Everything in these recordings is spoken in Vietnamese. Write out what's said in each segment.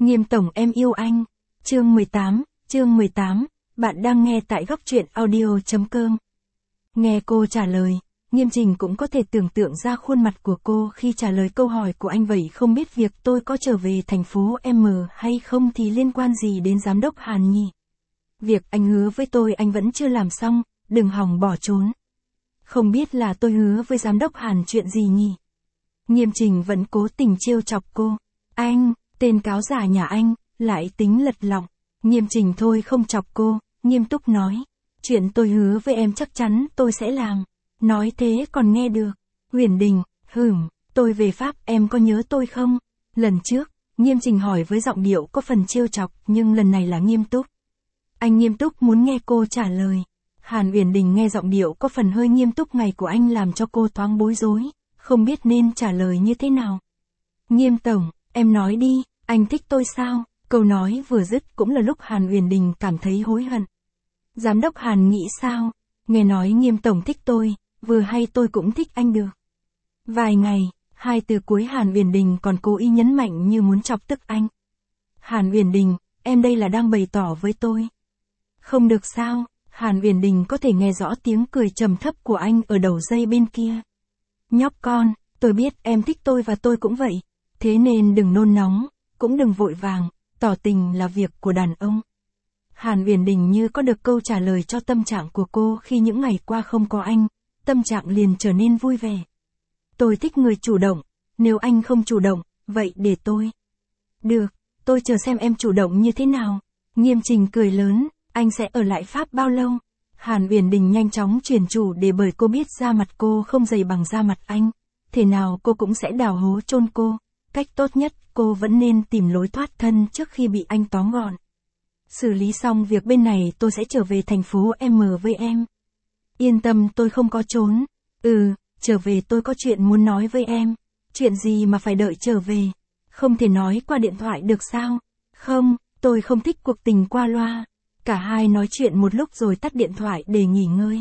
Nghiêm tổng em yêu anh. Chương 18, bạn đang nghe tại góc truyện audio.com. Nghe cô trả lời, Nghiêm Trình cũng có thể tưởng tượng ra khuôn mặt của cô khi trả lời câu hỏi của anh. Vậy không biết việc tôi có trở về thành phố M hay không thì liên quan gì đến giám đốc Hàn nhỉ? Việc anh hứa với tôi anh vẫn chưa làm xong, đừng hòng bỏ trốn. Không biết là tôi hứa với giám đốc Hàn chuyện gì nhỉ? Nghiêm Trình vẫn cố tình trêu chọc cô. Anh, tên cáo giả nhà anh, lại tính lật lọng. Nghiêm Trình thôi không chọc cô, nghiêm túc nói. Chuyện tôi hứa với em chắc chắn tôi sẽ làm. Nói thế còn nghe được. Huyền Đình, tôi về Pháp em có nhớ tôi không? Lần trước, Nghiêm Trình hỏi với giọng điệu có phần trêu chọc nhưng lần này là nghiêm túc. Anh nghiêm túc muốn nghe cô trả lời. Hàn Huyền Đình nghe giọng điệu có phần hơi nghiêm túc này của anh làm cho cô thoáng bối rối, không biết nên trả lời như thế nào. Nghiêm tổng, em nói đi, anh thích tôi sao? Câu nói vừa dứt cũng là lúc Hàn Huyền Đình cảm thấy hối hận. Giám đốc Hàn nghĩ sao? Nghe nói Nghiêm tổng thích tôi, vừa hay tôi cũng thích anh được. Vài ngày, hai từ cuối Hàn Huyền Đình còn cố ý nhấn mạnh như muốn chọc tức anh. Hàn Huyền Đình, em đây là đang bày tỏ với tôi. Không được sao? Hàn Huyền Đình có thể nghe rõ tiếng cười trầm thấp của anh ở đầu dây bên kia. Nhóc con, tôi biết em thích tôi và tôi cũng vậy. Thế nên đừng nôn nóng, cũng đừng vội vàng, tỏ tình là việc của đàn ông. Hàn Huyền Đình như có được câu trả lời cho tâm trạng của cô khi những ngày qua không có anh, tâm trạng liền trở nên vui vẻ. Tôi thích người chủ động, nếu anh không chủ động, vậy để tôi. Được, tôi chờ xem em chủ động như thế nào. Nghiêm Trình cười lớn, anh sẽ ở lại Pháp bao lâu? Hàn Huyền Đình nhanh chóng chuyển chủ để bởi cô biết da mặt cô không dày bằng da mặt anh. Thế nào cô cũng sẽ đào hố chôn cô. Cách tốt nhất cô vẫn nên tìm lối thoát thân trước khi bị anh tóm gọn. Xử lý xong việc bên này tôi sẽ trở về thành phố M với em. Yên tâm tôi không có trốn. Trở về tôi có chuyện muốn nói với em. Chuyện gì mà phải đợi trở về? Không thể nói qua điện thoại được sao? Không, tôi không thích cuộc tình qua loa. Cả hai nói chuyện một lúc rồi tắt điện thoại để nghỉ ngơi.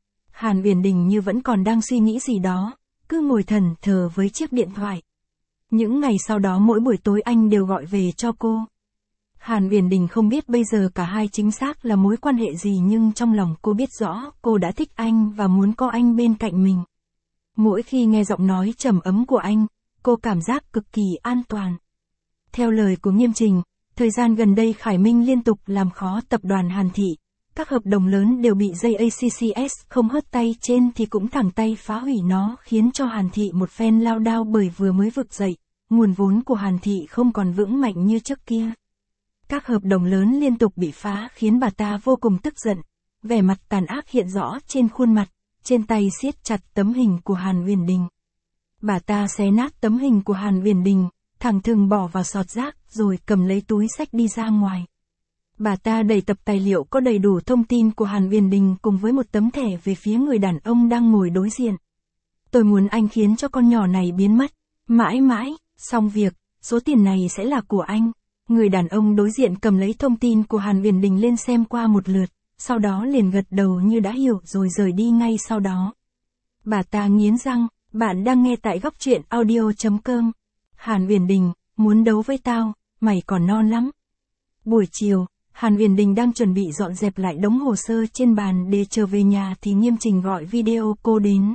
Hàn Huyền Đình như vẫn còn đang suy nghĩ gì đó, cứ ngồi thẫn thờ với chiếc điện thoại. Những ngày sau đó mỗi buổi tối anh đều gọi về cho cô. Hàn Huyền Đình không biết bây giờ cả hai chính xác là mối quan hệ gì nhưng trong lòng cô biết rõ cô đã thích anh và muốn có anh bên cạnh mình. Mỗi khi nghe giọng nói trầm ấm của anh, cô cảm giác cực kỳ an toàn. Theo lời của Nghiêm Trình, thời gian gần đây Khải Minh liên tục làm khó tập đoàn Hàn Thị. Các hợp đồng lớn đều bị JACCS không hớt tay trên thì cũng thẳng tay phá hủy nó khiến cho Hàn Thị một phen lao đao bởi vừa mới vực dậy. Nguồn vốn của Hàn Thị không còn vững mạnh như trước kia. Các hợp đồng lớn liên tục bị phá khiến bà ta vô cùng tức giận. Vẻ mặt tàn ác hiện rõ trên khuôn mặt, trên tay siết chặt tấm hình của Hàn Huyền Đình. Bà ta xé nát tấm hình của Hàn Huyền Đình, thẳng thừng bỏ vào sọt rác rồi cầm lấy túi xách đi ra ngoài. Bà ta đẩy tập tài liệu có đầy đủ thông tin của Hàn Huyền Đình cùng với một tấm thẻ về phía người đàn ông đang ngồi đối diện. Tôi muốn anh khiến cho con nhỏ này biến mất, mãi mãi, xong việc, số tiền này sẽ là của anh. Người đàn ông đối diện cầm lấy thông tin của Hàn Huyền Đình lên xem qua một lượt, sau đó liền gật đầu như đã hiểu rồi rời đi ngay sau đó. Bà ta nghiến răng, bạn đang nghe tại góc truyện audio.com. Hàn Huyền Đình, muốn đấu với tao, mày còn non lắm. Buổi chiều, Hàn Huyền Đình đang chuẩn bị dọn dẹp lại đống hồ sơ trên bàn để trở về nhà thì Nghiêm Trình gọi video cô đến.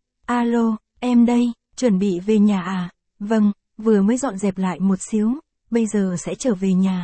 Alo, em đây, chuẩn bị về nhà à? Vâng, vừa mới dọn dẹp lại một xíu, bây giờ sẽ trở về nhà.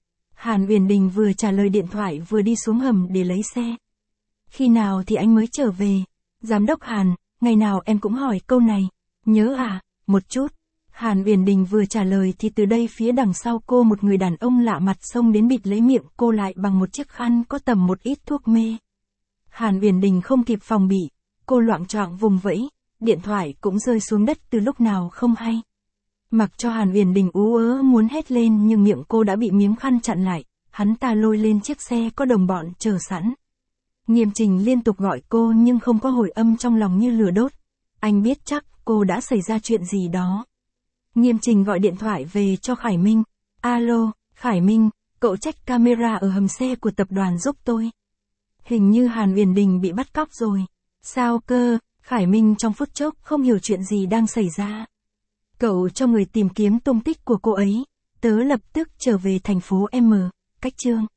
Hàn Huyền Đình vừa trả lời điện thoại vừa đi xuống hầm để lấy xe. Khi nào thì anh mới trở về? Giám đốc Hàn, ngày nào em cũng hỏi câu này. Nhớ à? Một chút. Hàn Huyền Đình vừa trả lời thì từ đây phía đằng sau cô một người đàn ông lạ mặt xông đến bịt lấy miệng cô lại bằng một chiếc khăn có tầm một ít thuốc mê. Hàn Huyền Đình không kịp phòng bị, cô loạng choạng vùng vẫy, điện thoại cũng rơi xuống đất từ lúc nào không hay. Mặc cho Hàn Huyền Đình ú ớ muốn hét lên nhưng miệng cô đã bị miếng khăn chặn lại, hắn ta lôi lên chiếc xe có đồng bọn chờ sẵn. Nghiêm Trình liên tục gọi cô nhưng không có hồi âm trong lòng như lửa đốt. Anh biết chắc cô đã xảy ra chuyện gì đó. Nghiêm Trình gọi điện thoại về cho Khải Minh. Alo, Khải Minh, cậu check camera ở hầm xe của tập đoàn giúp tôi. Hình như Hàn Huyền Đình bị bắt cóc rồi. Sao cơ? Khải Minh trong phút chốc không hiểu chuyện gì đang xảy ra. Cậu cho người tìm kiếm tung tích của cô ấy. Tớ lập tức trở về thành phố M, cách Trương.